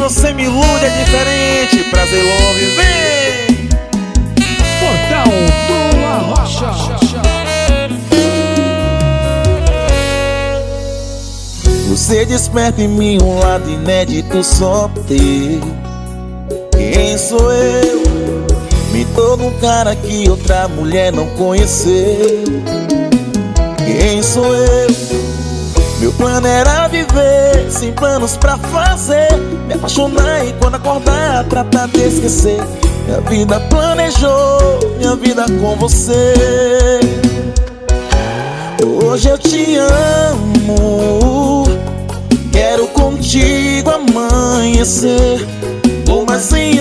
você me ilude, é diferente. Prazer, love, vem! Portal do Arrocha. Você desperta em mim um lado inédito só teu. Quem sou eu? Me torno um cara que outra mulher não conheceu. Quem sou eu? Meu plano era viver sem planos pra fazer, me apaixonar e quando acordar tratar de esquecer. Minha vida planejou, minha vida com você. Hoje eu te amo, quero contigo amanhecer. Por mais 100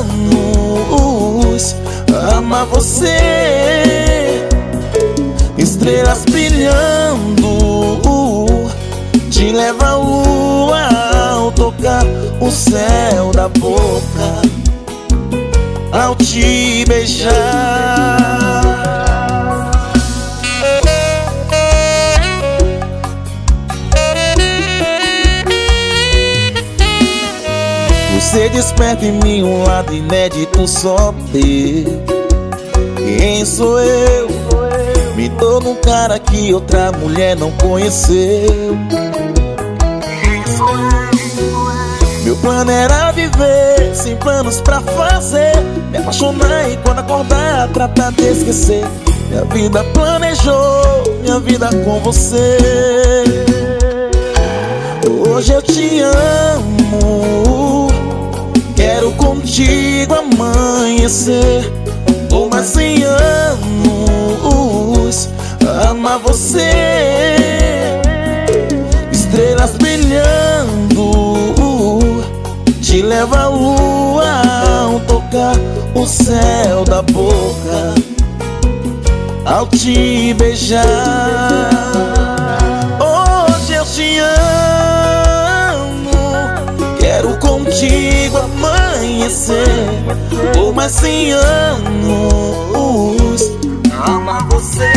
anos amar você. Estrelas brilhando, te leva a lua ao tocar o céu da boca, ao te beijar. Você desperta em mim um lado inédito só teu. Quem sou eu? Me torno um cara que outra mulher não conheceu. Quem sou eu? Meu plano era viver sem planos pra fazer, me apaixonar e quando acordar tratar de esquecer. Minha vida planejou, minha vida com você. Hoje eu te amo, quero contigo amanhecer. Por mais 100 anos amar você. Estrelas brilhando, te leva a lua ao tocar o céu da boca, ao te beijar. Hoje eu te amo, quero contigo amanhecer. Por mais 100 anos amar você.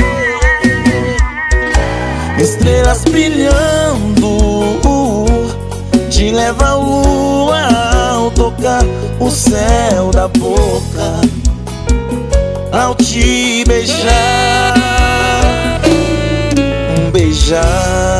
Estrelas brilhando, te leva a lua ao tocar o céu da boca, ao te beijar. Beijar.